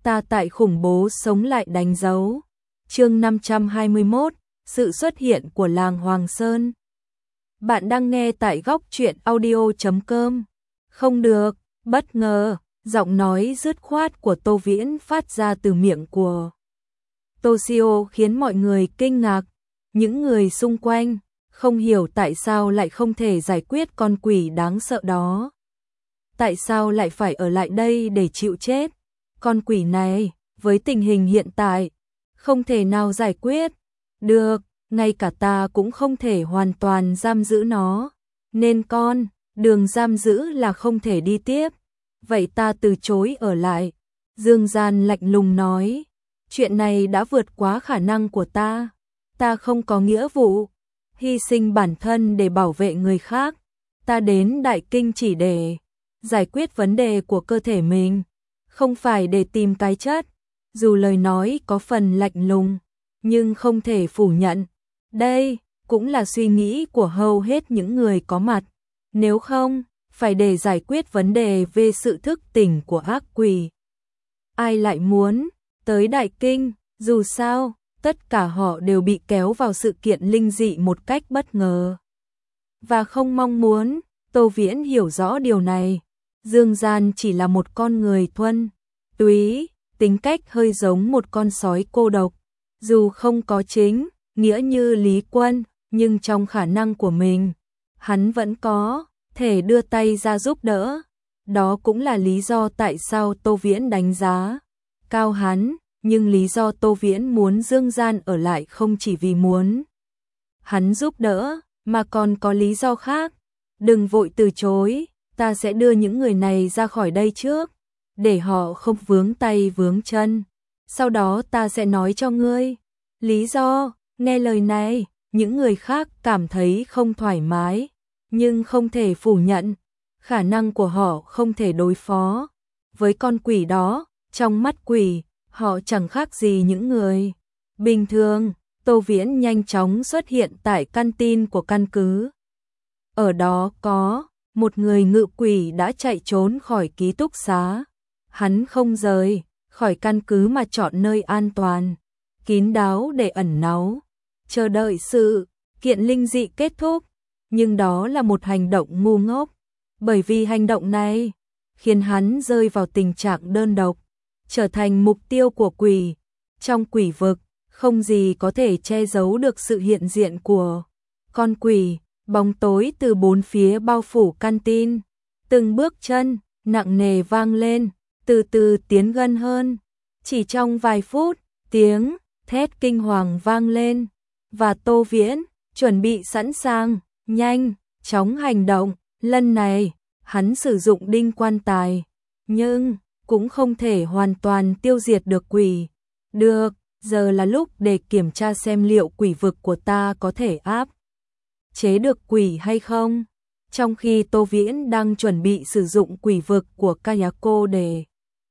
ta tại khủng bố sống lại đánh dấu. Chương 521, sự xuất hiện của làng Hoàng Sơn. Bạn đang nghe tại góc truyện audio.com. Không được, bất ngờ, giọng nói dứt khoát của Tô Viễn phát ra từ miệng của Toshio khiến mọi người kinh ngạc. Những người xung quanh không hiểu tại sao lại không thể giải quyết con quỷ đáng sợ đó. Tại sao lại phải ở lại đây để chịu chết? Con quỷ này, với tình hình hiện tại, không thể nào giải quyết được, ngay cả ta cũng không thể hoàn toàn giam giữ nó, nên đường giam giữ là không thể đi tiếp. Vậy ta từ chối ở lại. Dương Gian lạnh lùng nói, chuyện này đã vượt quá khả năng của ta không có nghĩa vụ hy sinh bản thân để bảo vệ người khác. Ta đến Đại Kinh chỉ để giải quyết vấn đề của cơ thể mình, không phải để tìm cái chết. Dù lời nói có phần lạnh lùng, nhưng không thể phủ nhận, đây cũng là suy nghĩ của hầu hết những người có mặt. Nếu không, phải để giải quyết vấn đề về sự thức tỉnh của ác quỷ, ai lại muốn tới Đại Kinh? Dù sao, tất cả họ đều bị kéo vào sự kiện linh dị một cách bất ngờ và không mong muốn. Tô Viễn hiểu rõ điều này. Dương Gian chỉ là một con người thuần túy, tính cách hơi giống một con sói cô độc. Dù không có chính nghĩa như Lý Quân, nhưng trong khả năng của mình, hắn vẫn có thể đưa tay ra giúp đỡ. Đó cũng là lý do tại sao Tô Viễn đánh giá cao hắn. Nhưng lý do Tô Viễn muốn Dương Gian ở lại không chỉ vì muốn hắn giúp đỡ, mà còn có lý do khác. Đừng vội từ chối, ta sẽ đưa những người này ra khỏi đây trước, để họ không vướng tay vướng chân. Sau đó ta sẽ nói cho ngươi lý do. Nghe lời này, những người khác cảm thấy không thoải mái, nhưng không thể phủ nhận khả năng của họ không thể đối phó với con quỷ đó. Trong mắt quỷ, họ chẳng khác gì những người bình thường. Tô Viễn nhanh chóng xuất hiện tại căn tin của căn cứ. Ở đó có một người ngự quỷ đã chạy trốn khỏi ký túc xá. Hắn không rời khỏi căn cứ mà chọn nơi an toàn, kín đáo để ẩn náu, chờ đợi sự kiện linh dị kết thúc. Nhưng đó là một hành động ngu ngốc, bởi vì hành động này khiến hắn rơi vào tình trạng đơn độc, trở thành mục tiêu của quỷ. Trong quỷ vực, không gì có thể che giấu được sự hiện diện của con quỷ. Bóng tối từ bốn phía bao phủ căn tin. Từng bước chân nặng nề vang lên, từ từ tiến gần hơn. Chỉ trong vài phút, tiếng thét kinh hoàng vang lên, và Tô Viễn chuẩn bị sẵn sàng, nhanh chóng hành động. Lần này, hắn sử dụng đinh quan tài, nhưng cũng không thể hoàn toàn tiêu diệt được quỷ. Được, giờ là lúc để kiểm tra xem liệu quỷ vực của ta có thể áp chế được quỷ hay không. Trong khi Tô Viễn đang chuẩn bị sử dụng quỷ vực của Kayako để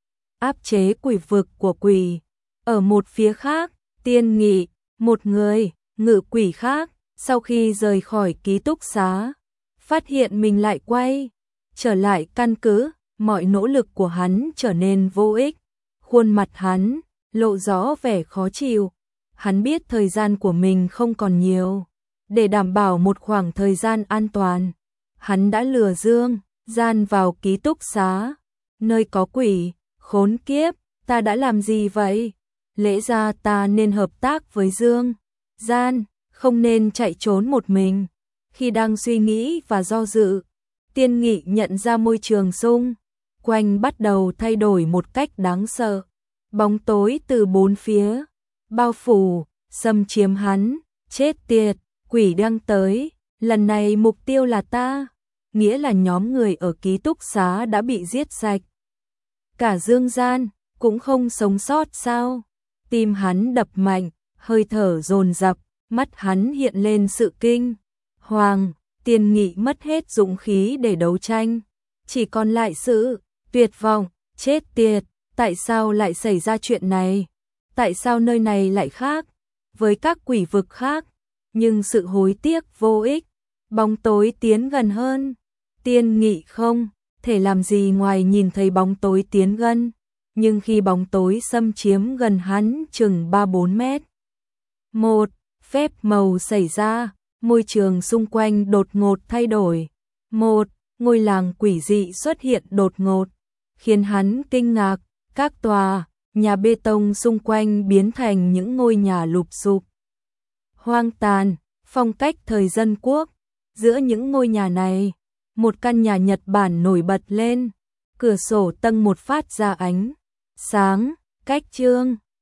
áp chế quỷ vực của quỷ, ở một phía khác, Tiên Nghị, một người ngự quỷ khác, sau khi rời khỏi ký túc xá, phát hiện mình lại quay trở lại căn cứ. Mọi nỗ lực của hắn trở nên vô ích. Khuôn mặt hắn lộ rõ vẻ khó chịu. Hắn biết thời gian của mình không còn nhiều. Để đảm bảo một khoảng thời gian an toàn, hắn đã lừa Dương Gian vào ký túc xá, nơi có quỷ. Khốn kiếp, ta đã làm gì vậy? Lẽ ra ta nên hợp tác với Dương Gian, không nên chạy trốn một mình. Khi đang suy nghĩ và do dự, Tiên Nghị nhận ra môi trường xung quanh bắt đầu thay đổi một cách đáng sợ. Bóng tối từ bốn phía bao phủ, xâm chiếm hắn. Chết tiệt, quỷ đang tới, lần này mục tiêu là ta. Nghĩa là nhóm người ở ký túc xá đã bị giết sạch. Cả Dương Gian cũng không sống sót sao? Tim hắn đập mạnh, hơi thở dồn dập, mắt hắn hiện lên sự kinh hoàng. Tiên Nghị mất hết dũng khí để đấu tranh, chỉ còn lại sự tuyệt vọng. Chết tiệt, tại sao lại xảy ra chuyện này? Tại sao nơi này lại khác với các quỷ vực khác? Nhưng sự hối tiếc vô ích. Bóng tối tiến gần hơn. Tiên Nghị không thể làm gì ngoài nhìn thấy bóng tối tiến gần. nhưng khi bóng tối xâm chiếm gần hắn chừng 3-4 mét. Một phép màu xảy ra, môi trường xung quanh đột ngột thay đổi. Một ngôi làng quỷ dị xuất hiện đột ngột, khiến hắn kinh ngạc, các tòa nhà bê tông xung quanh biến thành những ngôi nhà lụp xụp, hoang tàn, phong cách thời Dân Quốc. Giữa những ngôi nhà này, một căn nhà Nhật Bản nổi bật lên, cửa sổ tầng một phát ra ánh sáng, cách chương.